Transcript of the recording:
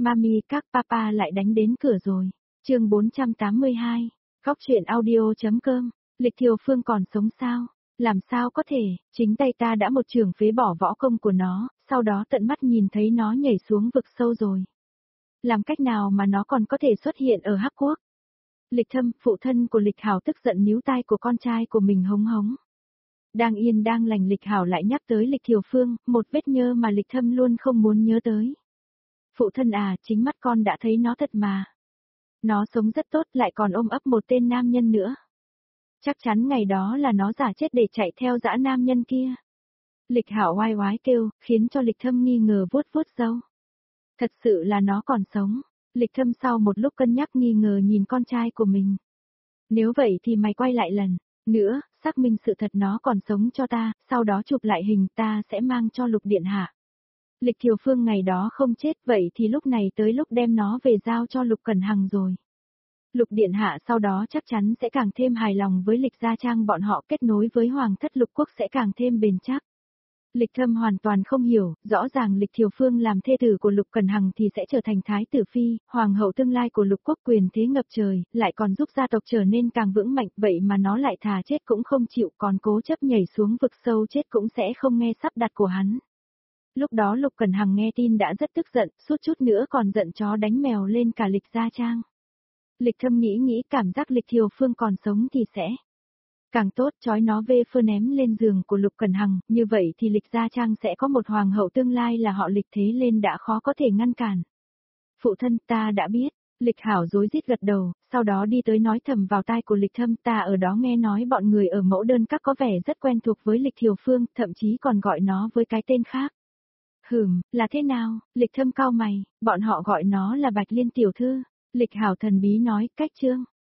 Mami các papa lại đánh đến cửa rồi. Chương 482. Góc truyện audio.com. Lịch Thiều Phương còn sống sao? Làm sao có thể, chính tay ta đã một chưởng phế bỏ võ công của nó, sau đó tận mắt nhìn thấy nó nhảy xuống vực sâu rồi. Làm cách nào mà nó còn có thể xuất hiện ở Hắc Quốc? Lịch Thâm, phụ thân của Lịch Hảo tức giận níu tai của con trai của mình hống hống. Đang yên đang lành Lịch Hảo lại nhắc tới Lịch Thiều Phương, một vết nhơ mà Lịch Thâm luôn không muốn nhớ tới. Phụ thân à, chính mắt con đã thấy nó thật mà. Nó sống rất tốt lại còn ôm ấp một tên nam nhân nữa. Chắc chắn ngày đó là nó giả chết để chạy theo dã nam nhân kia. Lịch Hảo oai oái kêu, khiến cho Lịch Thâm nghi ngờ vuốt vuốt râu. Thật sự là nó còn sống. Lịch Thâm sau một lúc cân nhắc nghi ngờ nhìn con trai của mình. Nếu vậy thì mày quay lại lần nữa, xác minh sự thật nó còn sống cho ta, sau đó chụp lại hình ta sẽ mang cho Lục Điện Hạ. Lịch Thiều Phương ngày đó không chết, vậy thì lúc này tới lúc đem nó về giao cho Lục Cẩn Hằng rồi. Lục Điện Hạ sau đó chắc chắn sẽ càng thêm hài lòng với Lịch Gia Trang, bọn họ kết nối với Hoàng thất Lục Quốc sẽ càng thêm bền chắc. Lịch Thâm hoàn toàn không hiểu, rõ ràng Lịch Thiều Phương làm thê tử của Lục Cẩn Hằng thì sẽ trở thành thái tử phi, hoàng hậu tương lai của Lục Quốc, quyền thế ngập trời, lại còn giúp gia tộc trở nên càng vững mạnh, vậy mà nó lại thà chết cũng không chịu, còn cố chấp nhảy xuống vực sâu chết cũng sẽ không nghe sắp đặt của hắn. Lúc đó Lục Cẩn Hằng nghe tin đã rất tức giận, suốt chút nữa còn giận chó đánh mèo lên cả Lịch Gia Trang. Lịch Thâm nghĩ cảm giác Lịch Thiều Phương còn sống thì sẽ càng tốt, trói nó về phơ ném lên giường của Lục Cẩn Hằng, như vậy thì Lịch Gia Trang sẽ có một hoàng hậu tương lai là họ Lịch, thế lên đã khó có thể ngăn cản. Phụ thân, ta đã biết. Lịch Hảo rối rít gật đầu, sau đó đi tới nói thầm vào tai của Lịch Thâm, ta ở đó nghe nói bọn người ở Mẫu Đơn Các có vẻ rất quen thuộc với Lịch Thiều Phương, thậm chí còn gọi nó với cái tên khác. Là thế nào? Lịch Thâm cau mày, bọn họ gọi nó là Bạch Liên tiểu thư. Lịch Hảo thần bí nói, cách chương.